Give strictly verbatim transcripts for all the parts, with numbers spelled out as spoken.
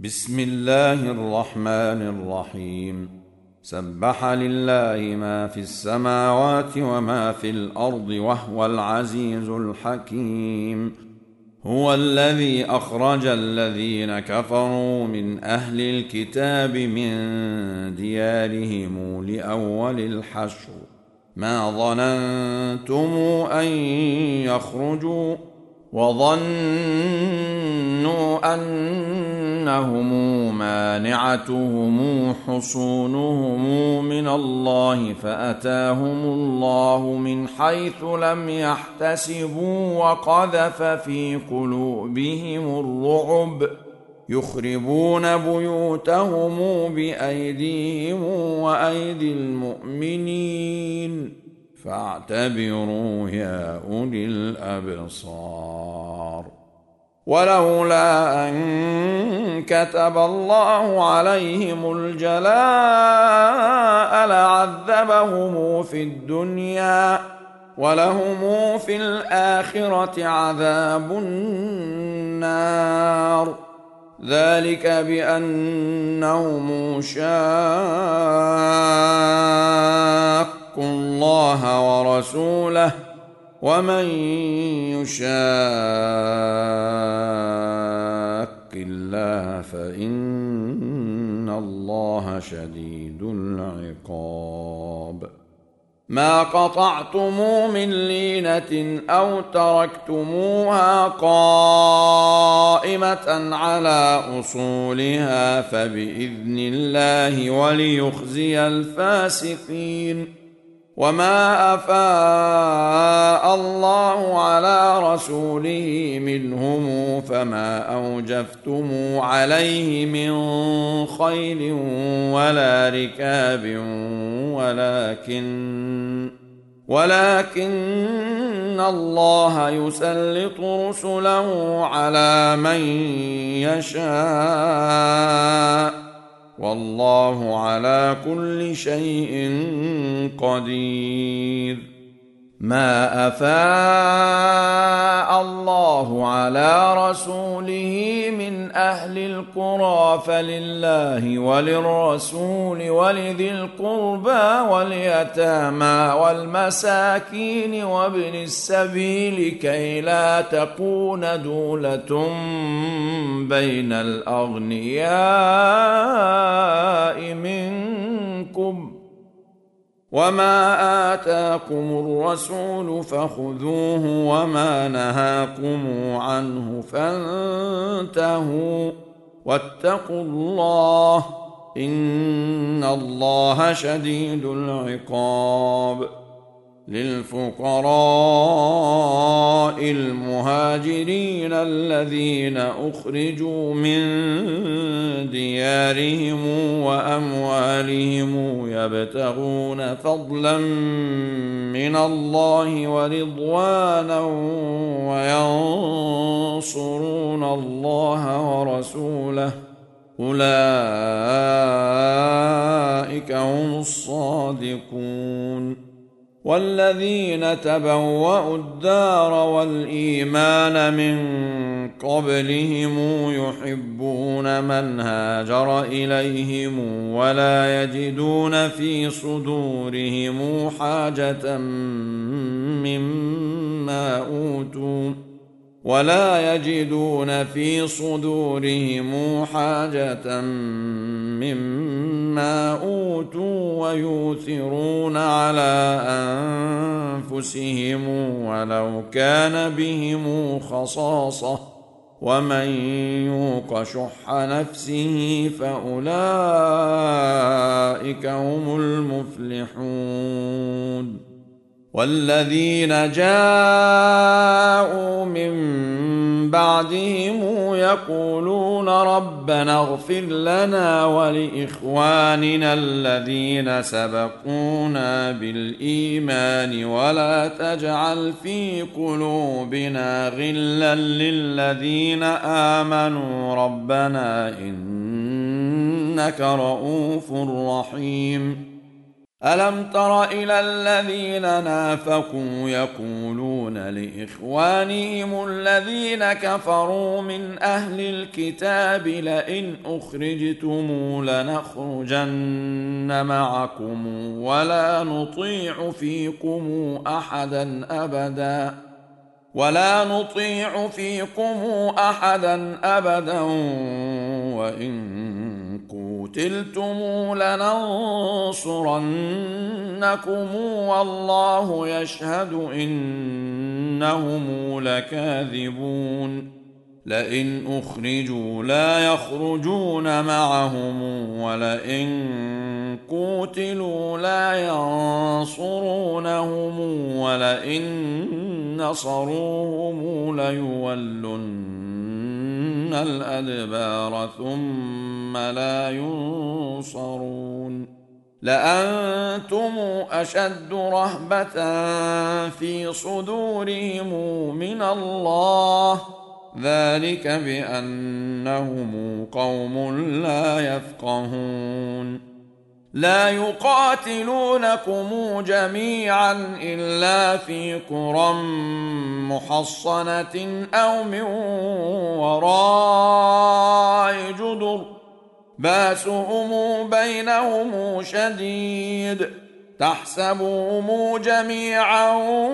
بسم الله الرحمن الرحيم سبح لله ما في السماوات وما في الأرض وهو العزيز الحكيم. هو الذي أخرج الذين كفروا من أهل الكتاب من ديارهم لأول الحشر ما ظننتم أن يخرجوا وظنوا أنهم مانعتهم حصونهم من الله فأتاهم الله من حيث لم يحتسبوا وقذف في قلوبهم الرعب يخربون بيوتهم بأيديهم وأيدي المؤمنين فاعتبروا يا أولي الأبصار. ولولا أن كتب الله عليهم الجلاء لعذبهم في الدنيا ولهم في الآخرة عذاب النار ذلك بأنهم شاقوا الله ورسوله ومن يشاق الله فإن الله شديد العقاب. ما قطعتم من لينة أو تركتموها قائمة على أصولها فبإذن الله وليخزي الفاسقين. وما أفاء الله على رسوله منهم فما أوجفتم عليه من خيل ولا ركاب ولكن ولكن الله يسلط رسله على من يشاء والله على كل شيء قدير. ما أفاء الله على رسوله من أهل القرى فلله وللرسول ولذي القربى واليتامى والمساكين وابن السبيل كي لا تكون دولة بين الأغنياء منكم وما آتاكم الرسول فخذوه وما نهاكم عنه فانتهوا واتقوا الله إن الله شديد العقاب. للفقراء المهاجرين الذين أخرجوا من ديارهم وأموالهم يبتغون فضلا من الله ورضوانا وينصرون الله ورسوله أولئك هم الصادقون. والذين تبوأوا الدار والإيمان من قبلهم يحبون من هاجر إليهم ولا يجدون في صدورهم حاجة مما أوتوا ولا يجدون في صدورهم حاجة مما أوتوا ويؤثرون على أنفسهم ولو كان بهم خصاصة ومن يوق شح نفسه فأولئك هم المفلحون. والذين جاءوا من بعدهم يقولون ربنا اغفر لنا ولإخواننا الذين سبقونا بالإيمان ولا تجعل في قلوبنا غلا للذين آمنوا ربنا إنك رؤوف رحيم. ألم تر إلى الذين نافقوا يقولون لإخوانهم الذين كفروا من أهل الكتاب لئن أخرجتم لنخرجن معكم ولا نطيع فيكم أحدا أبدا ولا نطيع فيكم أحدا أبدا وإن قتلتم لننصرنكم والله يشهد إنهم لكاذبون لئن أخرجوا لا يخرجون معهم ولئن قتلوا لا ينصرونهم ولئن نصروهم ليولن الأدبار ثم لا ينصرون لأنتم أشد رهبة في صدورهم من الله ذلك بأنهم قوم لا يفقهون لا يقاتلونكم جميعا إلا في قرى محصنة أو من وراء جدر باسهم بينهم شديد تحسبهم جميعا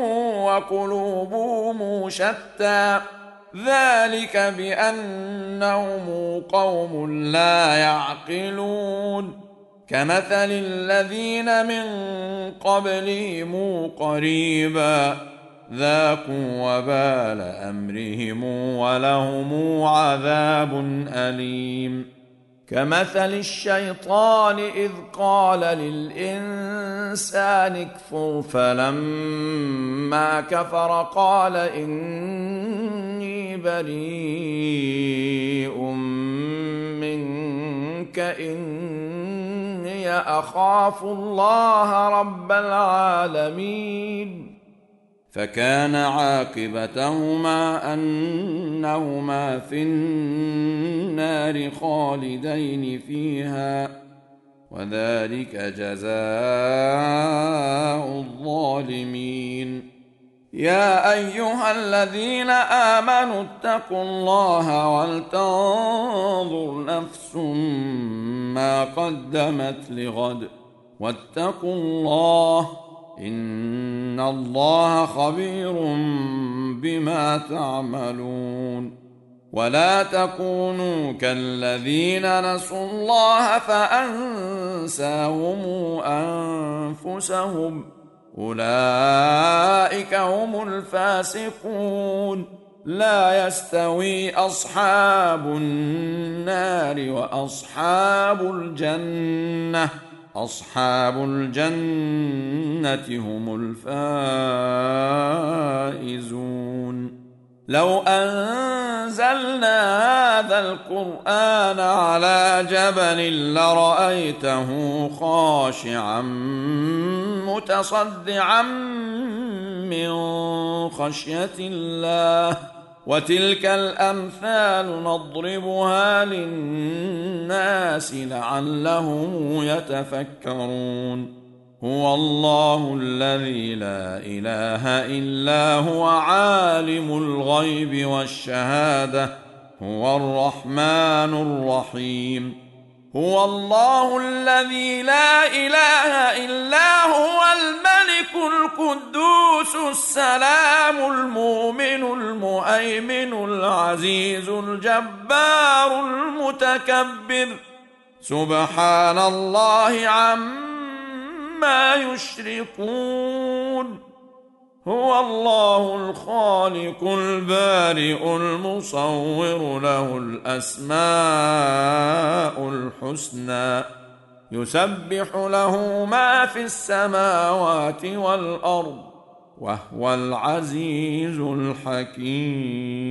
وقلوبهم شتى ذلك بأنهم قوم لا يعقلون كمثل الذين من قبلهم قريبا ذاقوا وبال أمرهم ولهم عذاب أليم كمثل الشيطان إذ قال للإنسان اكفر فلما كفر قال إني بريء منك إني أخاف الله رب العالمين فكان عاقبتهما أنهما في النار خالدين فيها وذلك جزاء الظالمين يا أيها الذين آمنوا اتقوا الله ولتنظر نفس ما قدمت لغد واتقوا الله إن الله خبير بما تعملون ولا تكونوا كالذين نسوا الله فأنساهم أنفسهم أولئك هم الفاسقون لا يستوي أصحاب النار وأصحاب الجنة أصحاب الجنة هم الفائزون لو أنزلنا هذا القرآن على جبل لرأيته خاشعا متصدعا من خشية الله وتلك الأمثال نضربها للناس لعلهم يتفكرون هو الله الذي لا إله إلا هو عالم الغيب والشهادة هو الرحمن الرحيم هو الله الذي لا إله إلا هو الملك القدوس السلام المؤمن المهيمن العزيز الجبار المتكبر سبحان الله عما يشركون هو الله الخالق البارئ المصور له الأسماء الحسنى يسبح له ما في السماوات والأرض وهو العزيز الحكيم.